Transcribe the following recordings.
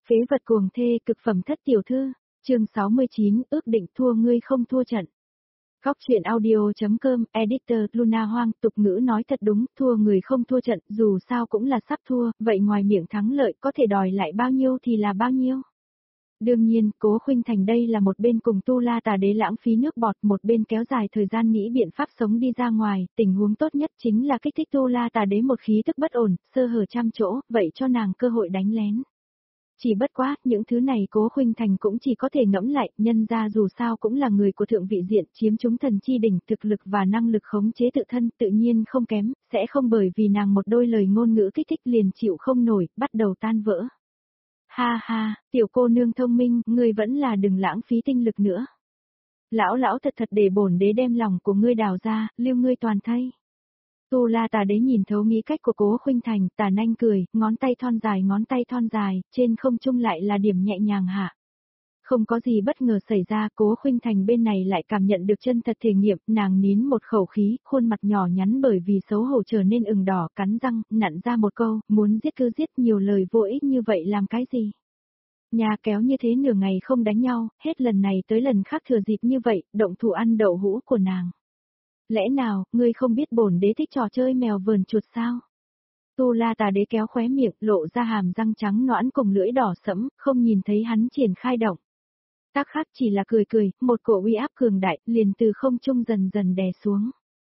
Phế vật cuồng thê cực phẩm thất tiểu thư, chương 69, ước định thua ngươi không thua trận. Góc truyện audio.com, editor Luna Hoang, tục ngữ nói thật đúng, thua người không thua trận, dù sao cũng là sắp thua, vậy ngoài miệng thắng lợi có thể đòi lại bao nhiêu thì là bao nhiêu. Đương nhiên, Cố Khuynh Thành đây là một bên cùng Tu La Tà Đế lãng phí nước bọt, một bên kéo dài thời gian nghĩ biện pháp sống đi ra ngoài, tình huống tốt nhất chính là kích thích Tu La Tà Đế một khí tức bất ổn, sơ hở trăm chỗ, vậy cho nàng cơ hội đánh lén. Chỉ bất quá, những thứ này Cố Khuynh Thành cũng chỉ có thể ngẫm lại, nhân ra dù sao cũng là người của thượng vị diện, chiếm chúng thần chi đỉnh, thực lực và năng lực khống chế tự thân tự nhiên không kém, sẽ không bởi vì nàng một đôi lời ngôn ngữ kích thích liền chịu không nổi, bắt đầu tan vỡ. Ha ha, tiểu cô nương thông minh, ngươi vẫn là đừng lãng phí tinh lực nữa. Lão thật thật để bổn đế đem lòng của ngươi đào ra, lưu ngươi toàn thây. Tu La Tà Đế nhìn thấu nghĩ cách của Cố Khuynh Thành, tà nanh cười, ngón tay thon dài, trên không trung lại là điểm nhẹ nhàng hạ. Không có gì bất ngờ xảy ra, Cố Khuynh Thành bên này lại cảm nhận được chân thật thể nghiệm, nàng nín một khẩu khí, khuôn mặt nhỏ nhắn bởi vì xấu hổ trở nên ửng đỏ, cắn răng, nặn ra một câu, muốn giết cứ giết, nhiều lời vô ích như vậy làm cái gì? Nhà kéo như thế nửa ngày không đánh nhau, hết lần này tới lần khác thừa dịp như vậy, động thủ ăn đậu hũ của nàng. Lẽ nào, ngươi không biết bổn đế thích trò chơi mèo vờn chuột sao? Tu La Tà Đế kéo khóe miệng, lộ ra hàm răng trắng nõn cùng lưỡi đỏ sẫm, không nhìn thấy hắn triển khai động. Tác khác chỉ là cười, một cổ uy áp cường đại, liền từ không trung dần dần đè xuống.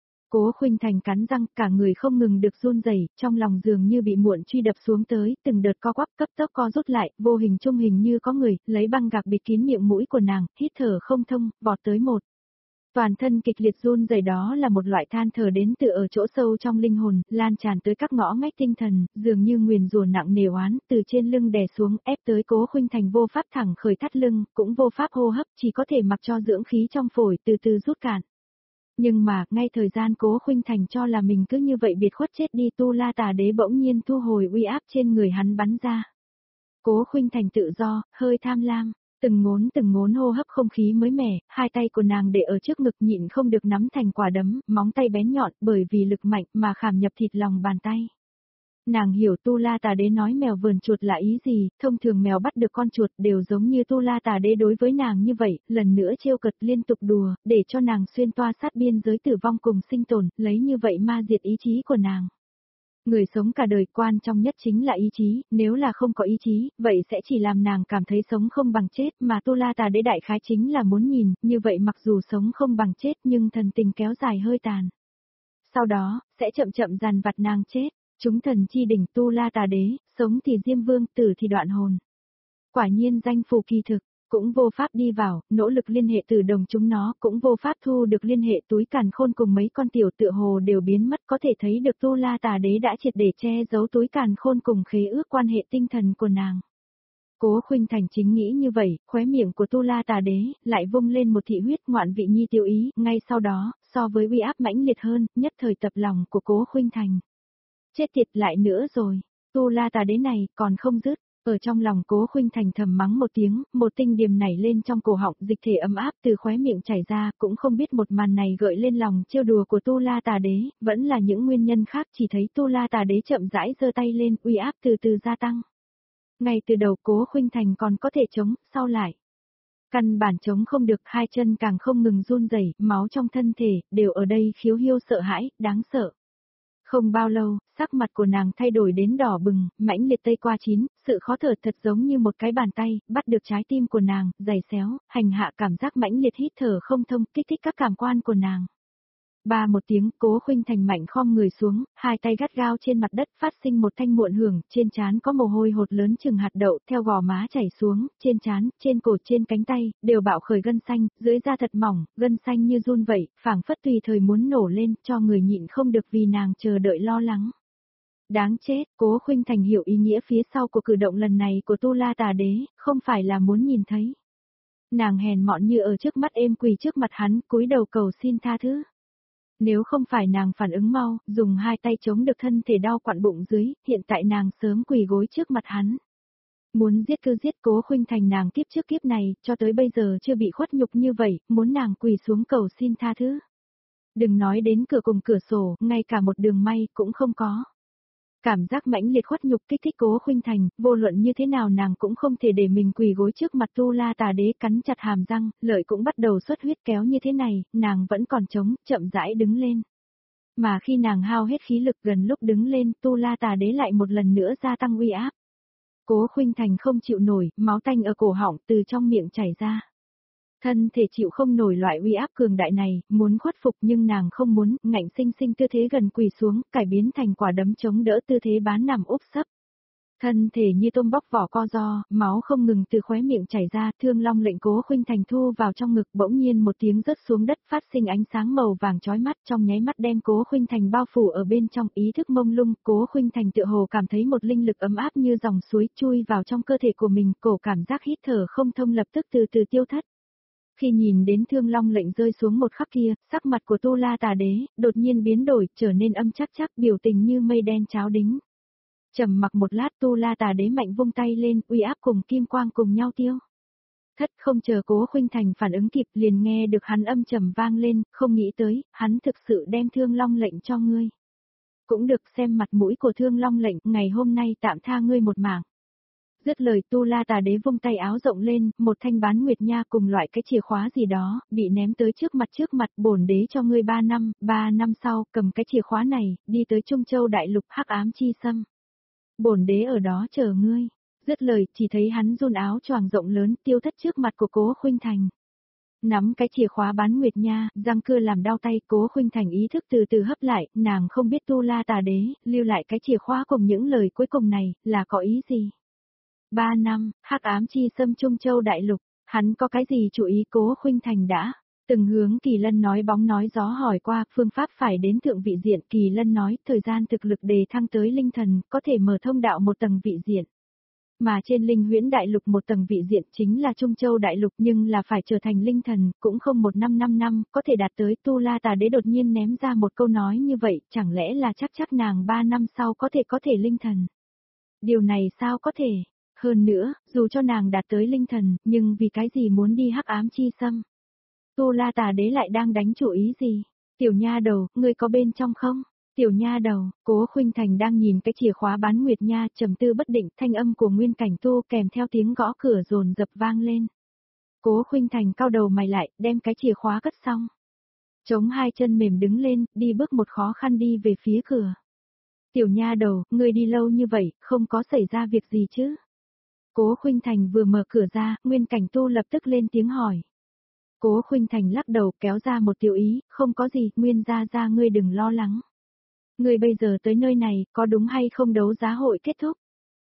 Cố Khuynh Thành cắn răng, cả người không ngừng được run rẩy, trong lòng dường như bị muộn truy đập xuống tới, từng đợt co quắp cấp tốc co rút lại, vô hình trung hình như có người, lấy băng gạc bịt kín miệng mũi của nàng, hít thở không thông, vọt tới một. Toàn thân kịch liệt run rẩy, đó là một loại than thở đến từ ở chỗ sâu trong linh hồn, lan tràn tới các ngõ ngách tinh thần, dường như nguyền rủa nặng nề oán, từ trên lưng đè xuống, ép tới Cố Khuynh Thành vô pháp thẳng khởi thắt lưng, cũng vô pháp hô hấp, chỉ có thể mặc cho dưỡng khí trong phổi từ từ rút cạn. Nhưng mà, ngay thời gian Cố Khuynh Thành cho là mình cứ như vậy biệt khuất chết đi, Tu La Tà Đế bỗng nhiên thu hồi uy áp trên người hắn bắn ra. Cố Khuynh Thành tự do, hơi tham lam. Từng ngốn hô hấp không khí mới mẻ, hai tay của nàng để ở trước ngực nhịn không được nắm thành quả đấm, móng tay bén nhọn bởi vì lực mạnh mà khảm nhập thịt lòng bàn tay. Nàng hiểu Tu La Tà Đế nói mèo vờn chuột là ý gì, thông thường mèo bắt được con chuột đều giống như Tu La Tà Đế đối với nàng như vậy, lần nữa trêu cợt liên tục đùa, để cho nàng xuyên toa sát biên giới tử vong cùng sinh tồn, lấy như vậy ma diệt ý chí của nàng. Người sống cả đời quan trọng nhất chính là ý chí, nếu là không có ý chí, vậy sẽ chỉ làm nàng cảm thấy sống không bằng chết, mà Tu La Tà Đế đại khái chính là muốn nhìn, như vậy mặc dù sống không bằng chết nhưng thần tình kéo dài hơi tàn. Sau đó, sẽ chậm chậm dằn vặt nàng chết, chúng thần chi đỉnh Tu La Tà Đế, sống thì Diêm Vương, tử thì đoạn hồn. Quả nhiên danh phù kỳ thực. Cũng vô pháp đi vào, nỗ lực liên hệ từ đồng chúng nó, cũng vô pháp thu được liên hệ túi càn khôn cùng mấy con tiểu tựa hồ đều biến mất, có thể thấy được Tu La Tà Đế đã triệt để che giấu túi càn khôn cùng khế ước quan hệ tinh thần của nàng. Cố Khuynh Thành chính nghĩ như vậy, khóe miệng của Tu La Tà Đế lại vung lên một thị huyết ngoạn vị nhi tiêu ý, ngay sau đó, so với uy áp mãnh liệt hơn, nhất thời tập lòng của Cố Khuynh Thành. Chết tiệt lại nữa rồi, Tu La Tà Đế này còn không dứt. Ở trong lòng Cố Khuynh Thành thầm mắng một tiếng, một tinh điểm nảy lên trong cổ họng, dịch thể ấm áp từ khóe miệng chảy ra, cũng không biết một màn này gợi lên lòng trêu đùa của Tu La Tà Đế, vẫn là những nguyên nhân khác, chỉ thấy Tu La Tà Đế chậm rãi giơ tay lên, uy áp từ từ gia tăng. Ngay từ đầu Cố Khuynh Thành còn có thể chống, sau lại. Căn bản chống không được, hai chân càng không ngừng run rẩy, máu trong thân thể, đều ở đây khiếu hiu sợ hãi, đáng sợ. Không bao lâu, sắc mặt của nàng thay đổi đến đỏ bừng, mãnh liệt tây qua chín, sự khó thở thật giống như một cái bàn tay, bắt được trái tim của nàng, giày xéo, hành hạ cảm giác mãnh liệt hít thở không thông, kích thích các cảm quan của nàng. Ba một tiếng, Cố Khuynh Thành mạnh khom người xuống, hai tay gắt gao trên mặt đất phát sinh một thanh muộn hưởng, trên trán có mồ hôi hột lớn chừng hạt đậu, theo gò má chảy xuống, trên trán, trên cổ, trên cánh tay, đều bạo khởi gân xanh, dưới da thật mỏng, gân xanh như run vậy, phảng phất tùy thời muốn nổ lên, cho người nhịn không được vì nàng chờ đợi lo lắng. Đáng chết, Cố Khuynh Thành hiểu ý nghĩa phía sau của cử động lần này của Tu La Tà Đế, không phải là muốn nhìn thấy. Nàng hèn mọn như ở trước mắt êm quỳ trước mặt hắn, cúi đầu cầu xin tha thứ. Nếu không phải nàng phản ứng mau, dùng hai tay chống được thân thể đau quặn bụng dưới, hiện tại nàng sớm quỳ gối trước mặt hắn. Muốn giết cứ giết, Cố Khuynh Thành nàng kiếp trước kiếp này, cho tới bây giờ chưa bị khuất nhục như vậy, muốn nàng quỳ xuống cầu xin tha thứ. Đừng nói đến cửa cùng cửa sổ, ngay cả một đường may cũng không có. Cảm giác mãnh liệt khuất nhục kích thích Cố Khuynh Thành, vô luận như thế nào nàng cũng không thể để mình quỳ gối trước mặt Tu La Tà Đế, cắn chặt hàm răng, lợi cũng bắt đầu xuất huyết kéo như thế này, nàng vẫn còn chống, chậm rãi đứng lên. Mà khi nàng hao hết khí lực gần lúc đứng lên, Tu La Tà Đế lại một lần nữa gia tăng uy áp. Cố Khuynh Thành không chịu nổi, máu tanh ở cổ họng từ trong miệng chảy ra. Thân thể chịu không nổi loại uy áp cường đại này, muốn khuất phục nhưng nàng không muốn, ngạnh sinh sinh tư thế gần quỳ xuống, cải biến thành quả đấm chống đỡ tư thế bán nằm úp sấp. Thân thể như tôm bóc vỏ co ro, máu không ngừng từ khóe miệng chảy ra, Thương Long lệnh Cố Khuynh Thành thu vào trong ngực, bỗng nhiên một tiếng rớt xuống đất phát sinh ánh sáng màu vàng chói mắt, trong nháy mắt đem Cố Khuynh Thành bao phủ ở bên trong, ý thức mông lung, Cố Khuynh Thành tựa hồ cảm thấy một linh lực ấm áp như dòng suối chui vào trong cơ thể của mình, cổ cảm giác hít thở không thông lập tức từ từ tiêu thất. Khi nhìn đến Thương Long lệnh rơi xuống một khắc kia, sắc mặt của Tu La Tà Đế đột nhiên biến đổi, trở nên âm chắc, biểu tình như mây đen cháo đính. Trầm mặc một lát, Tu La Tà Đế mạnh vung tay lên, uy áp cùng kim quang cùng nhau tiêu. Thất không chờ Cố Khuynh Thành phản ứng kịp, liền nghe được hắn âm trầm vang lên, không nghĩ tới, hắn thực sự đem Thương Long lệnh cho ngươi. Cũng được, xem mặt mũi của Thương Long lệnh, ngày hôm nay tạm tha ngươi một mạng. Dứt lời, Tu La Tà Đế vung tay áo rộng lên, một thanh bán nguyệt nha cùng loại cái chìa khóa gì đó, bị ném tới trước mặt, bổn đế cho ngươi 3 năm sau, cầm cái chìa khóa này, đi tới Trung Châu Đại Lục hắc ám chi xâm. Bổn đế ở đó chờ ngươi. Dứt lời, chỉ thấy hắn run áo choàng rộng lớn, tiêu thất trước mặt của Cố Khuynh Thành. Nắm cái chìa khóa bán nguyệt nha, răng cưa làm đau tay, Cố Khuynh Thành ý thức từ từ hấp lại, nàng không biết Tu La Tà Đế, lưu lại cái chìa khóa cùng những lời cuối cùng này, là có ý gì. 3 năm, hắc ám chi xâm Trung Châu Đại Lục, hắn có cái gì chủ ý. Cố Khuynh Thành đã từng hướng Kỳ Lân nói bóng nói gió hỏi qua, phương pháp phải đến thượng vị diện. Kỳ Lân nói, thời gian thực lực đề thăng tới linh thần, có thể mở thông đạo một tầng vị diện. Mà trên Linh Huyễn Đại Lục một tầng vị diện chính là Trung Châu Đại Lục, nhưng là phải trở thành linh thần, cũng không 1 năm 5 năm, có thể đạt tới. Tu La Tà Đế đột nhiên ném ra một câu nói như vậy, chẳng lẽ là chắc nàng 3 năm sau có thể linh thần. Điều này sao có thể? Hơn nữa, dù cho nàng đạt tới linh thần, nhưng vì cái gì muốn đi hắc ám chi xâm? Tu La Tà Đế lại đang đánh chủ ý gì? Tiểu nha đầu, ngươi có bên trong không? Tiểu nha đầu, Cố Khuynh Thành đang nhìn cái chìa khóa bán nguyệt nha, trầm tư bất định, thanh âm của Nguyên Cảnh Tu kèm theo tiếng gõ cửa dồn dập vang lên. Cố Khuynh Thành cau đầu mày lại, đem cái chìa khóa cất xong. Chống hai chân mềm đứng lên, đi bước một khó khăn đi về phía cửa. Tiểu nha đầu, ngươi đi lâu như vậy, không có xảy ra việc gì chứ? Cố Khuynh Thành vừa mở cửa ra, Nguyên Cảnh Tu lập tức lên tiếng hỏi. Cố Khuynh Thành lắc đầu kéo ra một tiểu ý, không có gì, Nguyên gia ngươi đừng lo lắng. Ngươi bây giờ tới nơi này, có đúng hay không đấu giá hội kết thúc?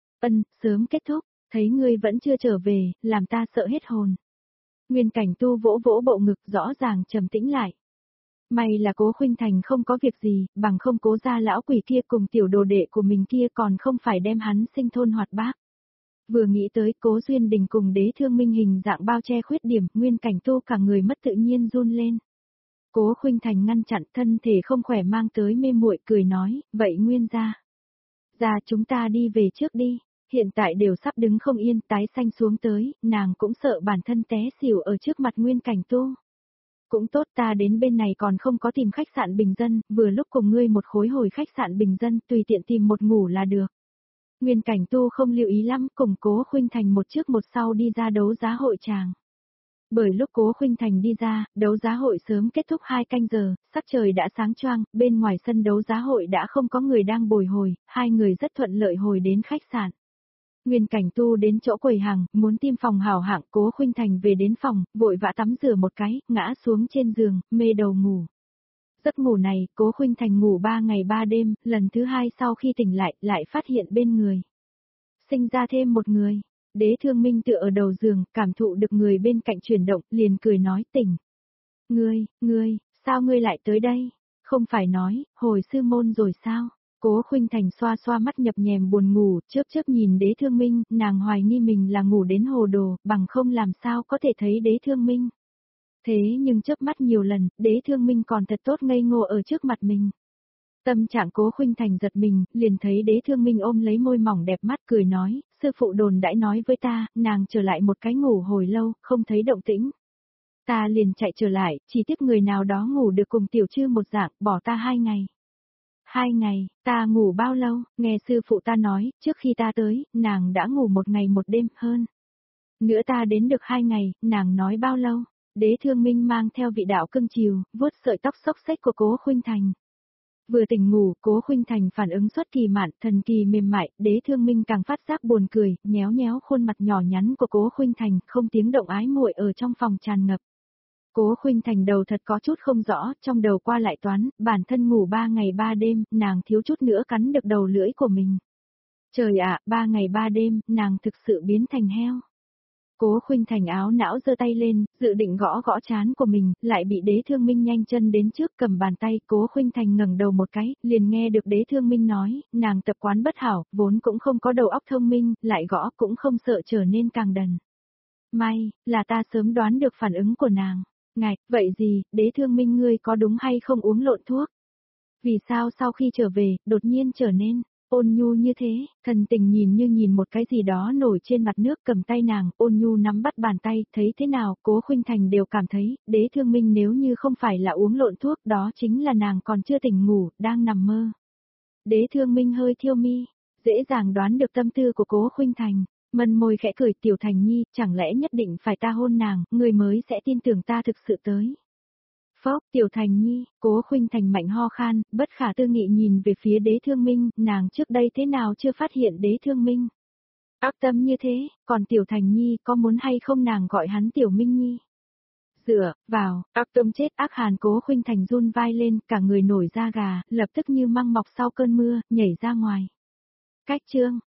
Sớm kết thúc, thấy ngươi vẫn chưa trở về, làm ta sợ hết hồn. Nguyên Cảnh Tu vỗ vỗ bộ ngực rõ ràng trầm tĩnh lại. May là Cố Khuynh Thành không có việc gì, bằng không Cố gia lão quỷ kia cùng tiểu đồ đệ của mình kia còn không phải đem hắn sinh thôn hoạt bát. Vừa nghĩ tới Cố Duyên Đình cùng Đế Thương Minh hình dạng bao che khuyết điểm, Nguyên Cảnh Tu cả người mất tự nhiên run lên. Cố Khuynh Thành ngăn chặn, thân thể không khỏe mang tới mê muội, cười nói, vậy Nguyên gia. Chúng ta đi về trước đi, hiện tại đều sắp đứng không yên, tái xanh xuống tới, nàng cũng sợ bản thân té xỉu ở trước mặt Nguyên Cảnh Tu. Cũng tốt, ta đến bên này còn không có tìm khách sạn bình dân, vừa lúc cùng ngươi một khối hồi khách sạn bình dân, tùy tiện tìm một ngủ là được. Nguyên Cảnh Tu không lưu ý lắm, cùng Cố Khuynh Thành một trước một sau đi ra đấu giá hội tràng. Bởi lúc Cố Khuynh Thành đi ra, đấu giá hội sớm kết thúc 2 canh giờ, sắc trời đã sáng choang, bên ngoài sân đấu giá hội đã không có người đang bồi hồi, hai người rất thuận lợi hồi đến khách sạn. Nguyên Cảnh Tu đến chỗ quầy hàng, muốn tìm phòng hảo hạng. Cố Khuynh Thành về đến phòng, vội vã tắm rửa một cái, ngã xuống trên giường, mê đầu ngủ. Giấc ngủ này, Cố Khuynh Thành ngủ 3 ngày 3 đêm, lần thứ 2 sau khi tỉnh lại phát hiện bên người sinh ra thêm một người. Đế Thương Minh tựa ở đầu giường, cảm thụ được người bên cạnh chuyển động, liền cười nói, tỉnh. Ngươi, sao ngươi lại tới đây? Không phải nói, hồi sư môn rồi sao? Cố Khuynh Thành xoa xoa mắt nhập nhèm buồn ngủ, chớp nhìn Đế Thương Minh, nàng hoài nghi mình là ngủ đến hồ đồ, bằng không làm sao có thể thấy Đế Thương Minh. Thế nhưng chớp mắt nhiều lần, Đế Thương Minh còn thật tốt ngây ngô ở trước mặt mình. Tâm trạng Cố Khuynh Thành giật mình, liền thấy Đế Thương Minh ôm lấy môi mỏng đẹp mắt cười nói, sư phụ đồn đãi nói với ta, nàng trở lại một cái ngủ hồi lâu, không thấy động tĩnh. Ta liền chạy trở lại, chỉ tiếc người nào đó ngủ được cùng tiểu trư một dạng, bỏ ta 2 ngày. 2 ngày, ta ngủ bao lâu, nghe sư phụ ta nói, trước khi ta tới, nàng đã ngủ 1 ngày 1 đêm hơn. Nữa ta đến được 2 ngày, nàng nói bao lâu? Đế Thương Minh mang theo vị đạo cưng chiều, vuốt sợi tóc xốc xếch của Cố Khuynh Thành. Vừa tỉnh ngủ, Cố Khuynh Thành phản ứng xuất kỳ mạn, thần kỳ mềm mại, Đế Thương Minh càng phát giác buồn cười, nhéo nhéo khuôn mặt nhỏ nhắn của Cố Khuynh Thành, không tiếng động ái muội ở trong phòng tràn ngập. Cố Khuynh Thành đầu thật có chút không rõ, trong đầu qua lại toán, bản thân ngủ 3 ngày 3 đêm, nàng thiếu chút nữa cắn được đầu lưỡi của mình. Trời ạ, 3 ngày 3 đêm, nàng thực sự biến thành heo. Cố Khuynh Thành áo não giơ tay lên, dự định gõ gõ trán của mình, lại bị Đế Thương Minh nhanh chân đến trước cầm bàn tay, Cố Khuynh Thành ngẩng đầu một cái, liền nghe được Đế Thương Minh nói, nàng tập quán bất hảo, vốn cũng không có đầu óc thông minh, lại gõ cũng không sợ trở nên càng đần. May, là ta sớm đoán được phản ứng của nàng. Ngạch, vậy gì, Đế Thương Minh ngươi có đúng hay không uống lộn thuốc? Vì sao sau khi trở về, đột nhiên trở nên ôn nhu như thế, thần tình nhìn như nhìn một cái gì đó nổi trên mặt nước, cầm tay nàng, ôn nhu nắm bắt bàn tay, thấy thế nào, Cố Khuynh Thành đều cảm thấy, Đế Thương Minh nếu như không phải là uống lộn thuốc, đó chính là nàng còn chưa tỉnh ngủ, đang nằm mơ. Đế Thương Minh hơi thiêu mi, dễ dàng đoán được tâm tư của Cố Khuynh Thành, mân môi khẽ cười, Tiểu Thành Nhi, chẳng lẽ nhất định phải ta hôn nàng, người mới sẽ tin tưởng ta thực sự tới. Phốc, Tiểu Thành Nhi, Cố Khuynh Thành mạnh ho khan, bất khả tư nghị nhìn về phía Đế Thương Minh, nàng trước đây thế nào chưa phát hiện Đế Thương Minh. Ác tâm như thế, còn Tiểu Thành Nhi có muốn hay không nàng gọi hắn Tiểu Minh Nhi. Dựa, vào, ác tâm chết ác hàn. Cố Khuynh Thành run vai lên, cả người nổi da gà, lập tức như măng mọc sau cơn mưa, nhảy ra ngoài. Cách chương,